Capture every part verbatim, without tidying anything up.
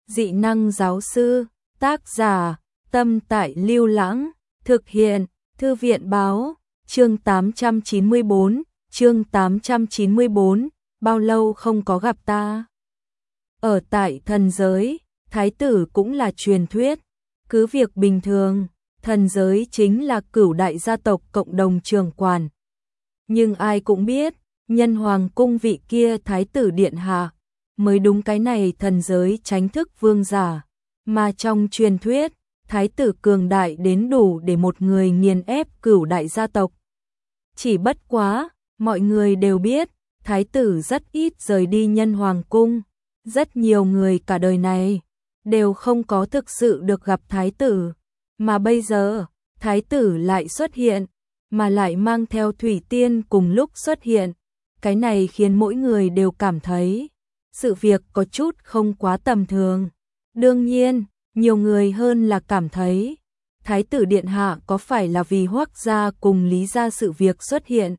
Dị năng giáo sư, tác giả, Tâm Tại Lưu Lãng, thực hiện, Thư viện báo, chương tám trăm chín mươi bốn, chương tám trăm chín mươi bốn, bao lâu không có gặp ta. Ở tại thần giới, thái tử cũng là truyền thuyết, cứ việc bình thường, thần giới chính là cửu đại gia tộc cộng đồng trưởng quản. Nhưng ai cũng biết, nhân hoàng cung vị kia thái tử điện hạ, mới đúng cái này thần giới tránh thức vương giả, mà trong truyền thuyết, thái tử cường đại đến đủ để một người nghiền ép cửu đại gia tộc. Chỉ bất quá, mọi người đều biết, thái tử rất ít rời đi nhân hoàng cung, rất nhiều người cả đời này đều không có thực sự được gặp thái tử, mà bây giờ, thái tử lại xuất hiện, mà lại mang theo thủy tiên cùng lúc xuất hiện, cái này khiến mỗi người đều cảm thấy sự việc có chút không quá tầm thường. Đương nhiên, nhiều người hơn là cảm thấy thái tử điện hạ có phải là vì Hoắc gia cùng Lý gia sự việc xuất hiện.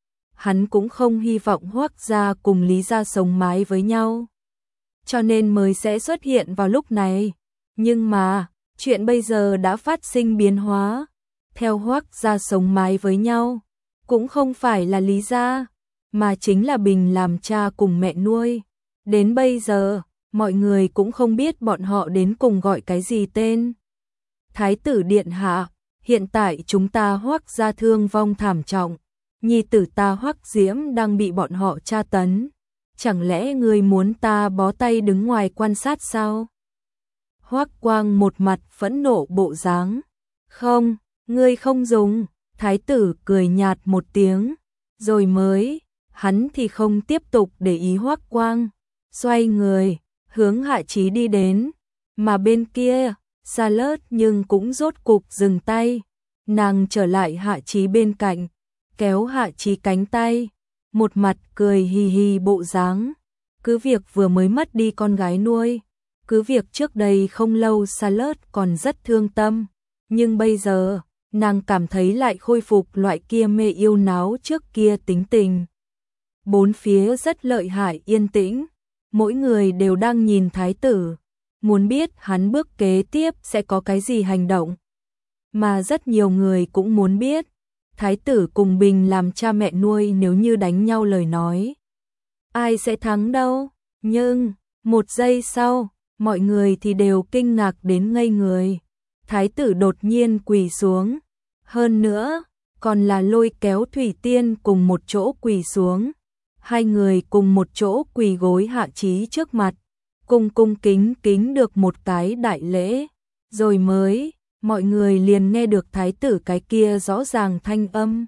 Hắn cũng không hy vọng Hoắc gia cùng Lý gia sống mái với nhau, cho nên mới sẽ xuất hiện vào lúc này. Nhưng mà, chuyện bây giờ đã phát sinh biến hóa. Theo Hoắc gia sống mái với nhau, cũng không phải là Lý gia, mà chính là Bình làm cha cùng mẹ nuôi. Đến bây giờ, mọi người cũng không biết bọn họ đến cùng gọi cái gì tên. Thái tử điện hạ, hiện tại chúng ta Hoắc gia thương vong thảm trọng, nhi tử ta Hoắc Diễm đang bị bọn họ tra tấn. Chẳng lẽ ngươi muốn ta bó tay đứng ngoài quan sát sao? Hoắc Quang một mặt phẫn nộ bộ dáng. Không, ngươi không dùng. Thái tử cười nhạt một tiếng, rồi mới, hắn thì không tiếp tục để ý Hoắc Quang, xoay người, hướng Hạ Chí đi đến, mà bên kia, Charlotte nhưng cũng rốt cục dừng tay, nàng trở lại Hạ Chí bên cạnh, kéo Hạ Chí cánh tay, một mặt cười hì hì bộ dáng. Cứ việc vừa mới mất đi con gái nuôi, cứ việc trước đây không lâu Charlotte còn rất thương tâm, nhưng bây giờ, nàng cảm thấy lại khôi phục loại kia mê yêu náo trước kia tính tình. Bốn phía rất lợi hại yên tĩnh, mỗi người đều đang nhìn thái tử, muốn biết hắn bước kế tiếp sẽ có cái gì hành động. Mà rất nhiều người cũng muốn biết, thái tử cùng Bình làm cha mẹ nuôi nếu như đánh nhau lời nói, ai sẽ thắng đâu. Nhưng, một giây sau, mọi người thì đều kinh ngạc đến ngây người. Thái tử đột nhiên quỳ xuống, hơn nữa, còn là lôi kéo Thủy Tiên cùng một chỗ quỳ xuống. Hai người cùng một chỗ quỳ gối Hạ Chí trước mặt, cùng cung kính kính được một cái đại lễ, rồi mới, mọi người liền nghe được thái tử cái kia rõ ràng thanh âm.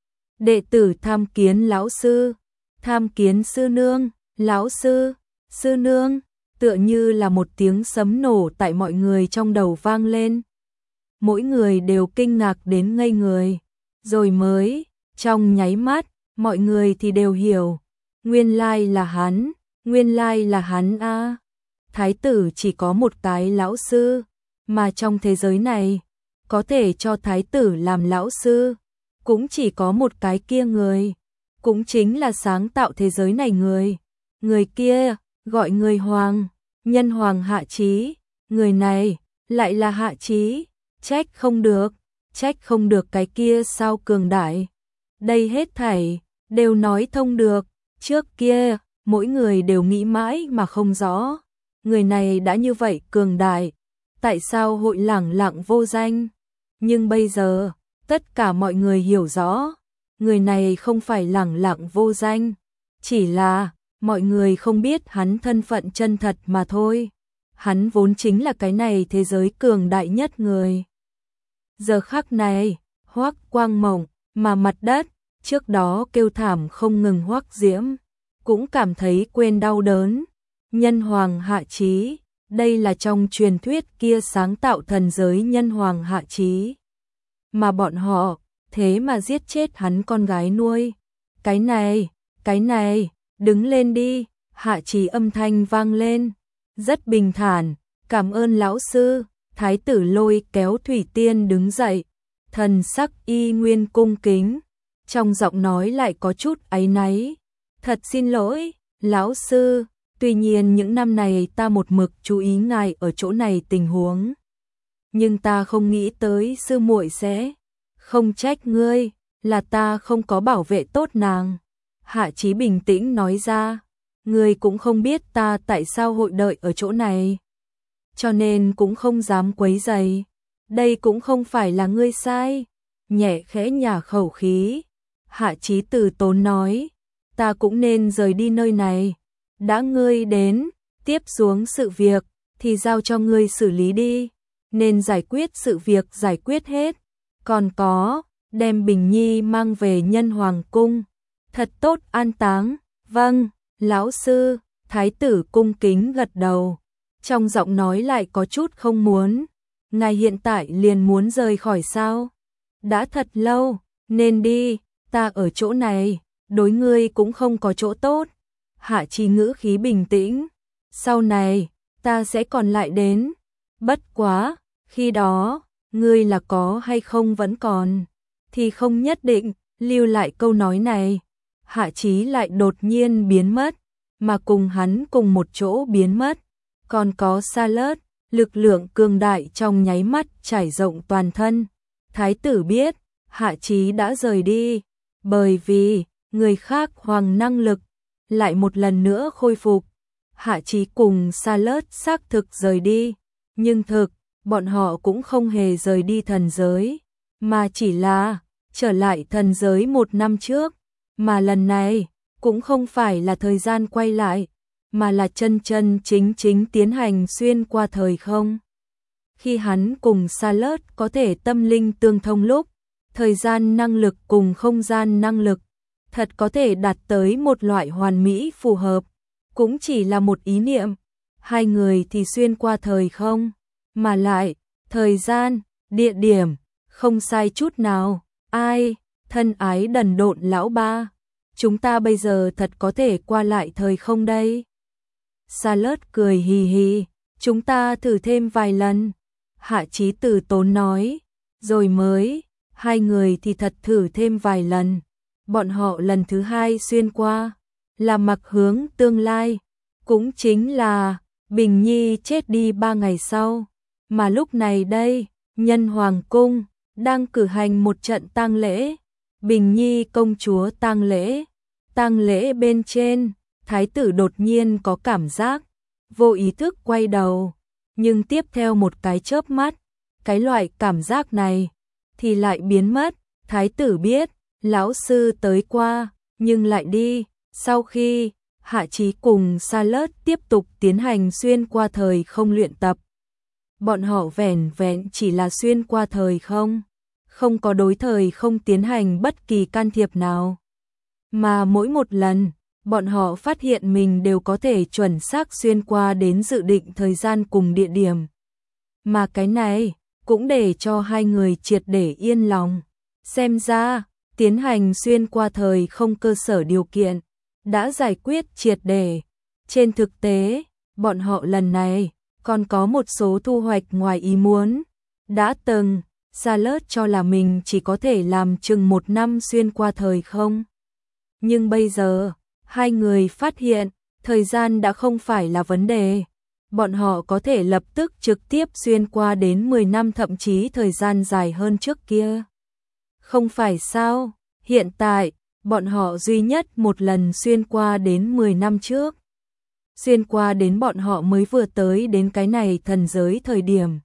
Đệ tử tham kiến lão sư, tham kiến sư nương, lão sư, sư nương, tựa như là một tiếng sấm nổ tại mọi người trong đầu vang lên. Mỗi người đều kinh ngạc đến ngây người, rồi mới, trong nháy mắt, mọi người thì đều hiểu, nguyên lai là hắn, nguyên lai là hắn a. Thái tử chỉ có một cái lão sư, mà trong thế giới này, có thể cho thái tử làm lão sư, cũng chỉ có một cái kia người, cũng chính là sáng tạo thế giới này người. Người kia, gọi người hoàng, nhân hoàng Hạ Chí, người này, lại là Hạ Chí. Trách không được, trách không được cái kia sao cường đại. Đây hết thảy, đều nói thông được. Trước kia, mỗi người đều nghĩ mãi mà không rõ. Người này đã như vậy cường đại, tại sao hội lẳng lặng vô danh? Nhưng bây giờ, tất cả mọi người hiểu rõ. Người này không phải lẳng lặng vô danh, chỉ là mọi người không biết hắn thân phận chân thật mà thôi. Hắn vốn chính là cái này thế giới cường đại nhất người. Giờ khắc này, Hoắc Quang mộng, mà mặt đất, trước đó kêu thảm không ngừng Hoắc Diễm, cũng cảm thấy quên đau đớn. Nhân hoàng Hạ Chí, đây là trong truyền thuyết kia sáng tạo thần giới nhân hoàng Hạ Chí. Mà bọn họ, thế mà giết chết hắn con gái nuôi. Cái này, cái này, đứng lên đi, Hạ Chí âm thanh vang lên, rất bình thản, cảm ơn lão sư. Thái tử lôi kéo Thủy Tiên đứng dậy, thần sắc y nguyên cung kính, trong giọng nói lại có chút áy náy. Thật xin lỗi, lão sư, Tuy nhiên những năm này ta một mực chú ý ngài ở chỗ này tình huống. Nhưng ta không nghĩ tới sư muội sẽ không trách ngươi, là ta không có bảo vệ tốt nàng. Hạ Chí bình tĩnh nói ra, ngươi cũng không biết ta tại sao hội đợi ở chỗ này. Cho nên cũng không dám quấy rầy. Đây cũng không phải là ngươi sai. Nhẹ khẽ nhả khẩu khí. Hạ Chí từ tốn nói, ta cũng nên rời đi nơi này. Đã ngươi đến, tiếp xuống sự việc, thì giao cho ngươi xử lý đi. Nên giải quyết sự việc giải quyết hết. Còn có, đem Bình Nhi mang về Nhân Hoàng cung. Thật tốt an táng. Vâng, lão sư. Thái tử cung kính gật đầu. Trong giọng nói lại có chút không muốn. Ngài hiện tại liền muốn rời khỏi sao? Đã thật lâu, nên đi, ta ở chỗ này, đối ngươi cũng không có chỗ tốt. Hạ Chí ngữ khí bình tĩnh, sau này, ta sẽ còn lại đến. Bất quá, khi đó, ngươi là có hay không vẫn còn, thì không nhất định, lưu lại câu nói này. Hạ Chí lại đột nhiên biến mất, mà cùng hắn cùng một chỗ biến mất. Còn có Charlotte, lực lượng cường đại trong nháy mắt trải rộng toàn thân. Thái tử biết, Hạ Chí đã rời đi, bởi vì người khác hoàng năng lực lại một lần nữa khôi phục. Hạ Chí cùng Charlotte xác thực rời đi, nhưng thực, bọn họ cũng không hề rời đi thần giới, mà chỉ là trở lại thần giới một năm trước, mà lần này cũng không phải là thời gian quay lại, mà là chân chân chính chính tiến hành xuyên qua thời không. Khi hắn cùng Charlotte có thể tâm linh tương thông lúc, thời gian năng lực cùng không gian năng lực, thật có thể đạt tới một loại hoàn mỹ phù hợp, cũng chỉ là một ý niệm, hai người thì xuyên qua thời không, mà lại, thời gian, địa điểm, không sai chút nào, ai, thân ái đần độn lão ba, chúng ta bây giờ thật có thể qua lại thời không đây. Charlotte cười hì hì, chúng ta thử thêm vài lần. Hạ Chí từ tốn nói, rồi mới, hai người thì thật thử thêm vài lần. Bọn họ lần thứ hai xuyên qua, là mặc hướng tương lai, cũng chính là Bình Nhi chết đi ba ngày sau. Mà lúc này đây, Nhân Hoàng cung đang cử hành một trận tang lễ, Bình Nhi công chúa tang lễ. Tang lễ bên trên, thái tử đột nhiên có cảm giác, vô ý thức quay đầu, nhưng tiếp theo một cái chớp mắt, cái loại cảm giác này thì lại biến mất. Thái tử biết, lão sư tới qua, nhưng lại đi. Sau khi Hạ Chí cùng Charlotte tiếp tục tiến hành xuyên qua thời không luyện tập, bọn họ vẻn vẹn chỉ là xuyên qua thời không, không có đối thời không tiến hành bất kỳ can thiệp nào. Mà mỗi một lần, bọn họ phát hiện mình đều có thể chuẩn xác xuyên qua đến dự định thời gian cùng địa điểm. Mà cái này cũng để cho hai người triệt để yên lòng. Xem ra, tiến hành xuyên qua thời không cơ sở điều kiện đã giải quyết triệt để. Trên thực tế, bọn họ lần này còn có một số thu hoạch ngoài ý muốn. Đã từng, Charlotte cho là mình chỉ có thể làm chừng một năm xuyên qua thời không. Nhưng bây giờ, hai người phát hiện, thời gian đã không phải là vấn đề. Bọn họ có thể lập tức trực tiếp xuyên qua đến mười năm, thậm chí thời gian dài hơn trước kia. Không phải sao, hiện tại, bọn họ duy nhất một lần xuyên qua đến mười năm trước. Xuyên qua đến bọn họ mới vừa tới đến cái này thần giới thời điểm.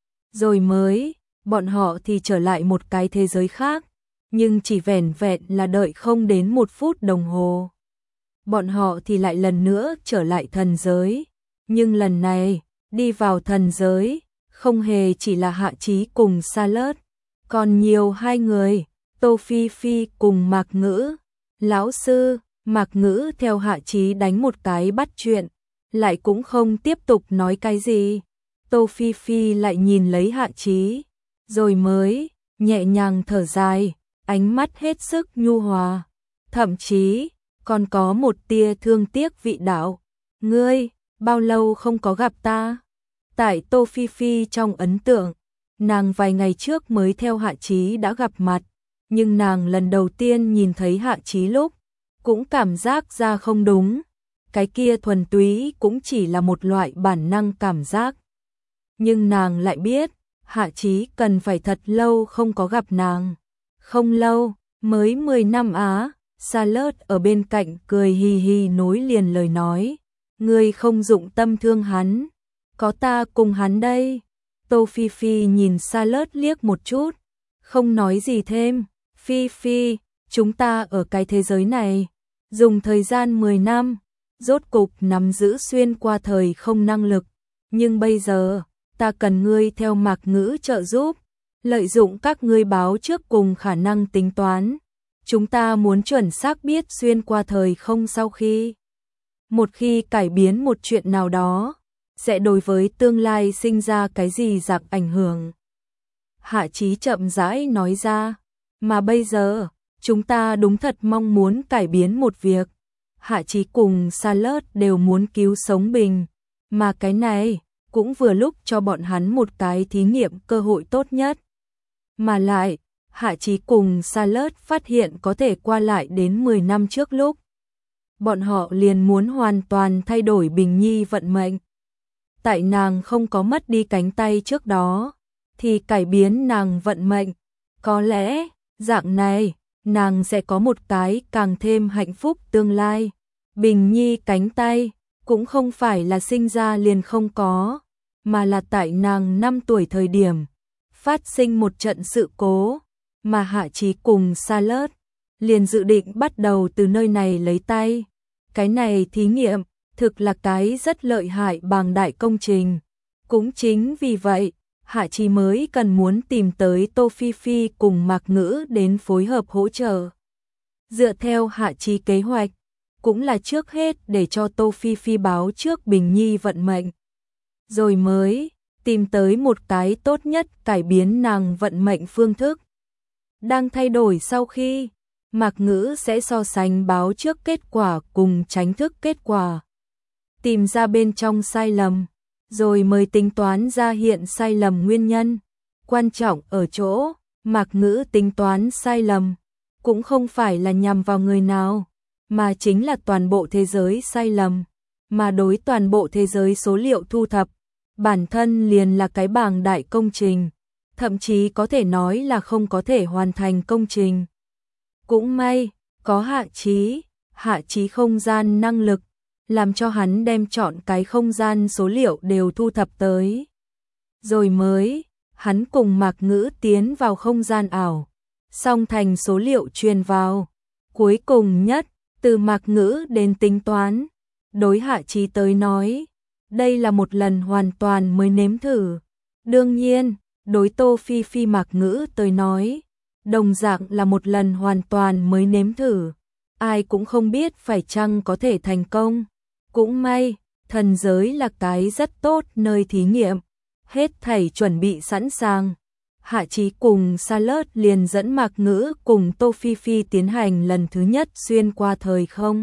Rồi mới, bọn họ thì trở lại một cái thế giới khác, nhưng chỉ vẻn vẹn là đợi không đến một phút đồng hồ. Bọn họ thì lại lần nữa trở lại thần giới, nhưng lần này, đi vào thần giới, không hề chỉ là Hạ Chí cùng Charlotte, còn nhiều hai người, Tô Phi Phi cùng Mạc Ngữ. Lão sư, Mạc Ngữ theo Hạ Chí đánh một cái bắt chuyện, lại cũng không tiếp tục nói cái gì. Tô Phi Phi lại nhìn lấy Hạ Chí, rồi mới nhẹ nhàng thở dài, ánh mắt hết sức nhu hòa, thậm chí còn có một tia thương tiếc vị đạo. Ngươi, bao lâu không có gặp ta? Tại Tô Phi Phi trong ấn tượng, nàng vài ngày trước mới theo Hạ Chí đã gặp mặt, nhưng nàng lần đầu tiên nhìn thấy Hạ Chí lúc, cũng cảm giác ra không đúng. cái kia thuần túy cũng chỉ là một loại bản năng cảm giác. Nhưng nàng lại biết, Hạ Chí cần phải thật lâu không có gặp nàng. Không lâu, mới mười năm á, Charlotte ở bên cạnh cười hì hì nối liền lời nói. Ngươi không dụng tâm thương hắn, có ta cùng hắn đây. Tô Phi Phi nhìn Charlotte liếc một chút, không nói gì thêm. Phi Phi, chúng ta ở cái thế giới này, dùng thời gian mười năm, rốt cục nắm giữ xuyên qua thời không năng lực. Nhưng bây giờ, ta cần ngươi theo Mạc Ngữ trợ giúp, lợi dụng các ngươi báo trước cùng khả năng tính toán. Chúng ta muốn chuẩn xác biết xuyên qua thời không sau khi. Một khi cải biến một chuyện nào đó, sẽ đối với tương lai sinh ra cái gì dạng ảnh hưởng. Hạ Chí chậm rãi nói ra, mà bây giờ, chúng ta đúng thật mong muốn cải biến một việc. Hạ Chí cùng Charlotte đều muốn cứu sống Bình, mà cái này cũng vừa lúc cho bọn hắn một cái thí nghiệm cơ hội tốt nhất. Mà lại, Hạ Chí cùng Charlotte phát hiện có thể qua lại đến mười năm trước lúc. Bọn họ liền muốn hoàn toàn thay đổi Bình Nhi vận mệnh. Tại nàng không có mất đi cánh tay trước đó, thì cải biến nàng vận mệnh. Có lẽ, dạng này, nàng sẽ có một cái càng thêm hạnh phúc tương lai. Bình Nhi cánh tay, cũng không phải là sinh ra liền không có, mà là tại nàng năm tuổi thời điểm, phát sinh một trận sự cố, mà Hạ Chí cùng Charlotte liền dự định bắt đầu từ nơi này lấy tay. Cái này thí nghiệm, thực là cái rất lợi hại bàng đại công trình. Cũng chính vì vậy, Hạ Chí mới cần muốn tìm tới Tô Phi Phi cùng Mạc Ngữ đến phối hợp hỗ trợ. Dựa theo Hạ Chí kế hoạch, cũng là trước hết để cho Tô Phi Phi báo trước Bình Nhi vận mệnh. Rồi mới tìm tới một cái tốt nhất cải biến nàng vận mệnh phương thức. Đang thay đổi sau khi, Mạc Ngữ sẽ so sánh báo trước kết quả cùng tránh thức kết quả. Tìm ra bên trong sai lầm, rồi mới tính toán ra hiện sai lầm nguyên nhân. Quan trọng ở chỗ, Mạc Ngữ tính toán sai lầm, cũng không phải là nhằm vào người nào, mà chính là toàn bộ thế giới sai lầm. Mà đối toàn bộ thế giới số liệu thu thập, bản thân liền là cái bảng đại công trình, thậm chí có thể nói là không có thể hoàn thành công trình. Cũng may, có Hạ Chí, Hạ Chí không gian năng lực, làm cho hắn đem chọn cái không gian số liệu đều thu thập tới. Rồi mới, hắn cùng Mạc Ngữ tiến vào không gian ảo, song thành số liệu truyền vào. Cuối cùng nhất, từ Mạc Ngữ đến tính toán, đối Hạ Chí tới nói, đây là một lần hoàn toàn mới nếm thử. Đương nhiên, đối Tô Phi Phi Mạc Ngữ tới nói, đồng dạng là một lần hoàn toàn mới nếm thử. Ai cũng không biết phải chăng có thể thành công. Cũng may, thần giới là cái rất tốt nơi thí nghiệm. Hết thảy chuẩn bị sẵn sàng. Hạ Chí cùng Charlotte liền dẫn Mạc Ngữ cùng Tô Phi Phi tiến hành lần thứ nhất xuyên qua thời không.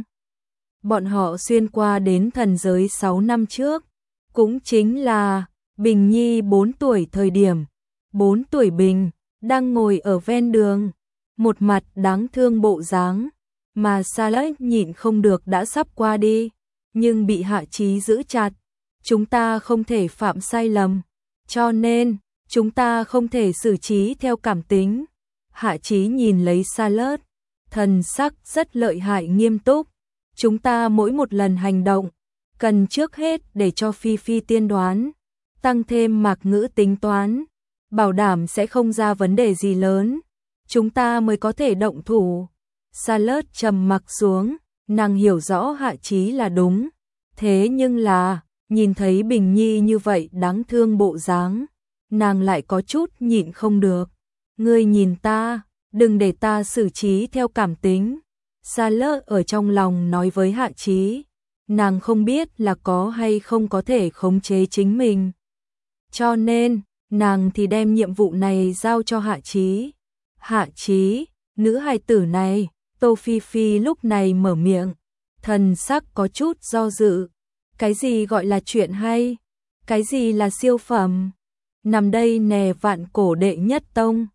Bọn họ xuyên qua đến thần giới sáu năm trước. Cũng chính là Bình Nhi bốn tuổi thời điểm. bốn tuổi Bình đang ngồi ở ven đường, một mặt đáng thương bộ dáng, mà Charlotte nhịn không được đã sắp qua đi, nhưng bị Hạ Chí giữ chặt. Chúng ta không thể phạm sai lầm, cho nên chúng ta không thể xử trí theo cảm tính. Hạ Chí nhìn lấy Charlotte, thần sắc rất lợi hại nghiêm túc. Chúng ta mỗi một lần hành động, cần trước hết để cho Phi Phi tiên đoán, tăng thêm Mạc Ngữ tính toán, bảo đảm sẽ không ra vấn đề gì lớn, chúng ta mới có thể động thủ. Charlotte trầm mặc xuống, nàng hiểu rõ Hạ Chí là đúng, thế nhưng là, nhìn thấy Bình Nhi như vậy đáng thương bộ dáng, nàng lại có chút nhịn không được. Ngươi nhìn ta, đừng để ta xử trí theo cảm tính. Charlotte ở trong lòng nói với Hạ Chí, nàng không biết là có hay không có thể khống chế chính mình. Cho nên, nàng thì đem nhiệm vụ này giao cho Hạ Chí. Hạ Chí, nữ hài tử này, Tô Phi Phi lúc này mở miệng, thần sắc có chút do dự. Cái gì gọi là chuyện hay? Cái gì là siêu phẩm? Nằm đây nè vạn cổ đệ nhất tông.